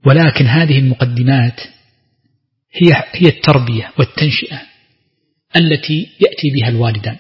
ولكن هذه المقدمات هي التربية والتنشئة التي يأتي بها الوالدان.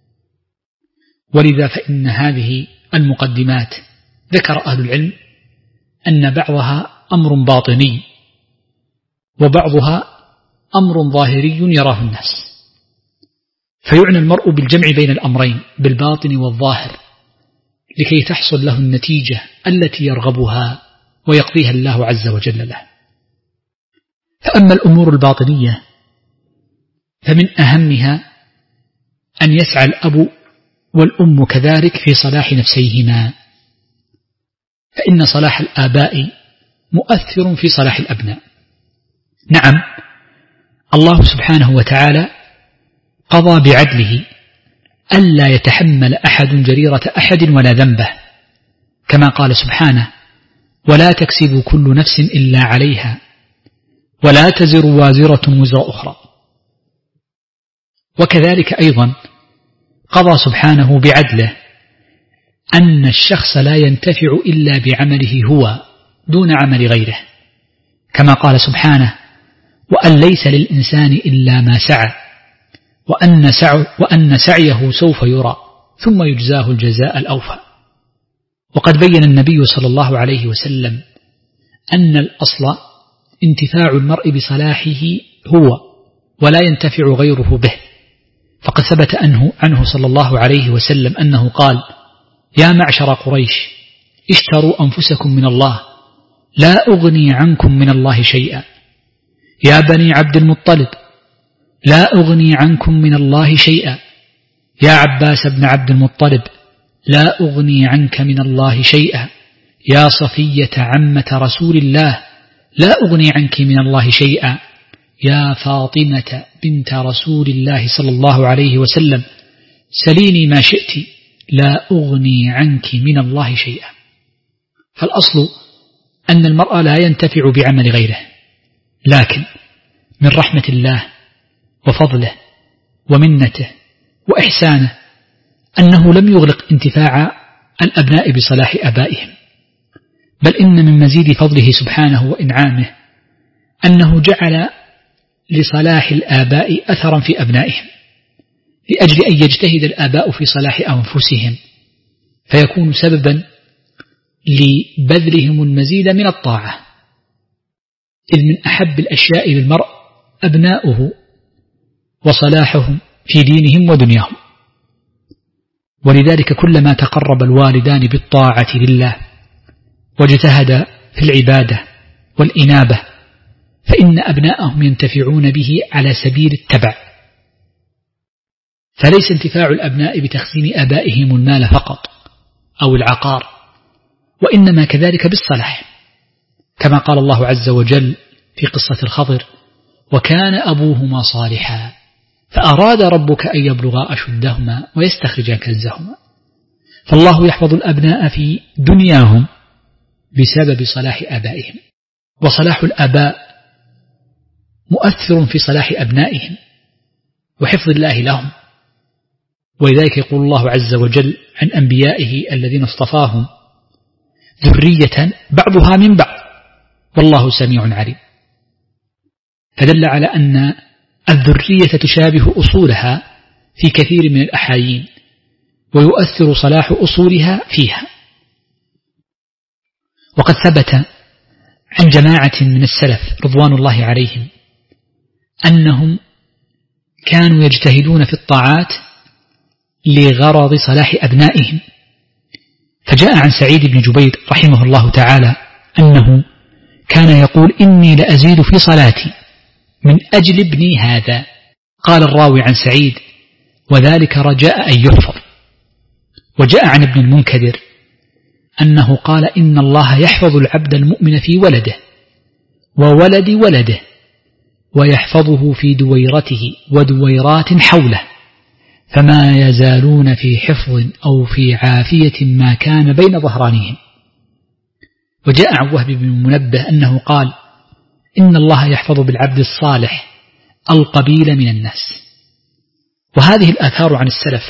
ولذا فإن هذه المقدمات ذكر أهل العلم أن بعضها أمر باطني وبعضها أمر ظاهري يراه الناس، فيعنى المرء بالجمع بين الأمرين بالباطن والظاهر لكي تحصل له النتيجة التي يرغبها ويقضيها الله عز وجل له. فأما الأمور الباطنية فمن أهمها أن يسعى الأب والأم كذلك في صلاح نفسيهما، فإن صلاح الآباء مؤثر في صلاح الأبناء. نعم، الله سبحانه وتعالى قضى بعدله ألا يتحمل أحد جريرة أحد ولا ذنبه، كما قال سبحانه: ولا تكسب كل نفس إلا عليها ولا تزر وازرة وزر أخرى. وكذلك أيضا قضى سبحانه بعدله أن الشخص لا ينتفع إلا بعمله هو دون عمل غيره، كما قال سبحانه: وأن ليس للإنسان إلا ما سعى وأن سعيه سوف يرى ثم يجزاه الجزاء الأوفى. وقد بين النبي صلى الله عليه وسلم أن الأصل انتفاع المرء بصلاحه هو ولا ينتفع غيره به، فقد ثبت عنه صلى الله عليه وسلم أنه قال: يا معشر قريش اشتروا أنفسكم من الله لا أغني عنكم من الله شيئا، يا بني عبد المطلب لا أغني عنكم من الله شيئا، يا عباس بن عبد المطلب لا أغني عنك من الله شيئا، يا صفية عمة رسول الله لا أغني عنك من الله شيئا، يا فاطمة بنت رسول الله صلى الله عليه وسلم سليني ما شئت لا أغني عنك من الله شيئا. فالأصل أن المرء لا ينتفع بعمل غيره، لكن من رحمة الله وفضله ومنته وإحسانه أنه لم يغلق انتفاع الأبناء بصلاح أبائهم، بل إن من مزيد فضله سبحانه وإنعامه أنه جعل لصلاح الآباء أثرا في أبنائهم، لأجل أن يجتهد الآباء في صلاح أنفسهم فيكون سببا لبذلهم المزيد من الطاعة، إذ من أحب الأشياء للمرء أبناؤه وصلاحهم في دينهم ودنياهم. ولذلك كلما تقرب الوالدان بالطاعة لله واجتهد في العبادة والإنابة فإن أبناءهم ينتفعون به على سبيل التبع. فليس انتفاع الأبناء بتخزين آبائهم المال فقط أو العقار، وإنما كذلك بالصلاح، كما قال الله عز وجل في قصة الخضر: وكان أبوهما صالحا فأراد ربك أن يبلغا أشدهما ويستخرجا كنزهما. فالله يحفظ الأبناء في دنياهم بسبب صلاح آبائهم، وصلاح الآباء مؤثر في صلاح أبنائهم وحفظ الله لهم. ولذلك يقول الله عز وجل عن أنبيائه الذين اصطفاهم: ذرية بعضها من بعض والله سميع عليم. فدل على أن الذرية تشابه أصولها في كثير من الأحايين ويؤثر صلاح أصولها فيها. وقد ثبت عن جماعة من السلف رضوان الله عليهم أنهم كانوا يجتهدون في الطاعات لغرض صلاح أبنائهم. فجاء عن سعيد بن جبير رحمه الله تعالى أنه كان يقول: إني لأزيد في صلاتي من أجل ابني هذا. قال الراوي عن سعيد: وذلك رجاء أن يحفظ. وجاء عن ابن المنكدر أنه قال: إن الله يحفظ العبد المؤمن في ولده وولد ولده ويحفظه في دويرته ودويرات حوله، فما يزالون في حفظ أو في عافية ما كان بين ظهرانهم. وجاء عن وهب بن منبه أنه قال: إن الله يحفظ بالعبد الصالح القبيل من الناس. وهذه الآثار عن السلف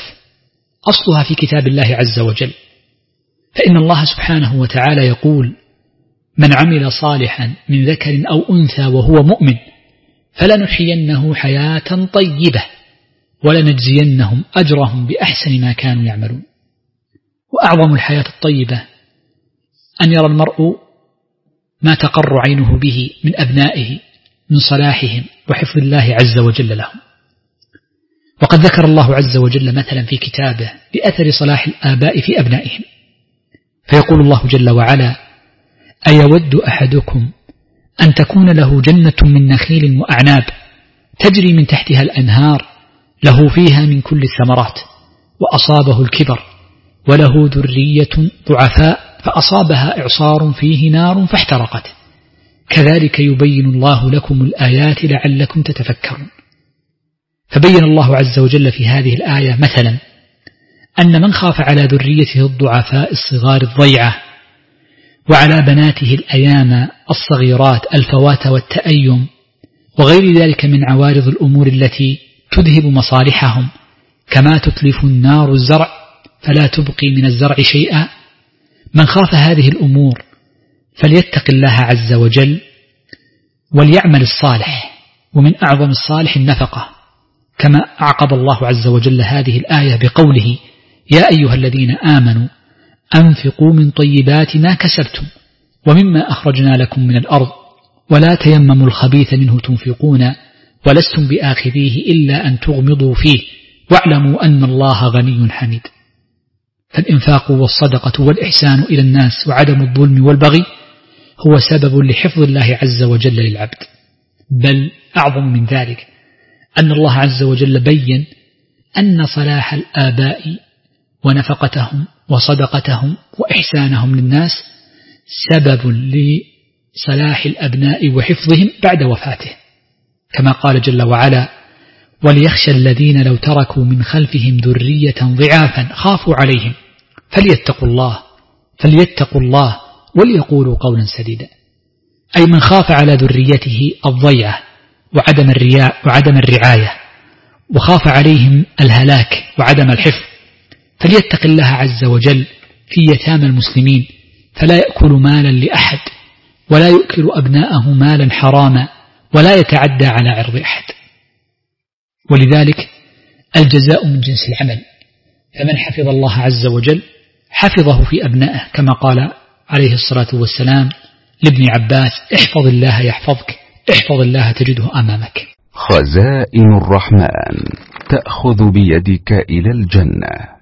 أصلها في كتاب الله عز وجل، فإن الله سبحانه وتعالى يقول: من عمل صالحا من ذكر أو أنثى وهو مؤمن فلنحيينه حياة طيبة ولنجزينهم أجرهم بأحسن ما كانوا يعملون. وأعظم الحياة الطيبة أن يرى المرء ما تقر عينه به من أبنائه من صلاحهم وحفظ الله عز وجل لهم. وقد ذكر الله عز وجل مثلا في كتابه لأثر صلاح الآباء في أبنائهم، فيقول الله جل وعلا: أيود أحدكم أن تكون له جنة من نخيل وأعناب تجري من تحتها الأنهار له فيها من كل الثمرات وأصابه الكبر وله ذرية ضعفاء فأصابها إعصار فيه نار فاحترقت كذلك يبين الله لكم الآيات لعلكم تتفكرون. فبين الله عز وجل في هذه الآية مثلا أن من خاف على ذريته الضعفاء الصغار الضيعة وعلى بناته الأيام الصغيرات الفوات والتأيم وغير ذلك من عوارض الأمور التي تذهب مصالحهم كما تتلف النار الزرع فلا تبقي من الزرع شيئا، من خاف هذه الأمور فليتق الله عز وجل وليعمل الصالح، ومن أعظم الصالح النفقة، كما أعقب الله عز وجل هذه الآية بقوله: يا أيها الذين آمنوا أنفقوا من طيبات ما كسبتم ومما أخرجنا لكم من الأرض ولا تيمموا الخبيث منه تنفقون ولستم بآخذيه إلا أن تغمضوا فيه واعلموا أن الله غني حميد. فالإنفاق والصدقة والإحسان إلى الناس وعدم الظلم والبغي هو سبب لحفظ الله عز وجل للعبد. بل أعظم من ذلك أن الله عز وجل بين أن صلاح الآباء ونفقتهم وصدقتهم وإحسانهم للناس سبب لصلاح الأبناء وحفظهم بعد وفاته، كما قال جل وعلا: وليخشى الذين لو تركوا من خلفهم ذرية ضعافا خافوا عليهم فليتقوا الله وليقولوا قولا سديدا. أي من خاف على ذريته الضيعة وعدم الرعاية وخاف عليهم الهلاك وعدم الحفظ فليتق الله عز وجل في يتامى المسلمين فلا يأكل مالا لأحد ولا يؤكل أبناءه مالا حراما ولا يتعدى على عرض أحد. ولذلك الجزاء من جنس العمل، فمن حفظ الله عز وجل حفظه في أبنائه، كما قال عليه الصلاة والسلام لابن عباس: احفظ الله يحفظك، احفظ الله تجده أمامك. خزائن الرحمن تأخذ بيدك إلى الجنة.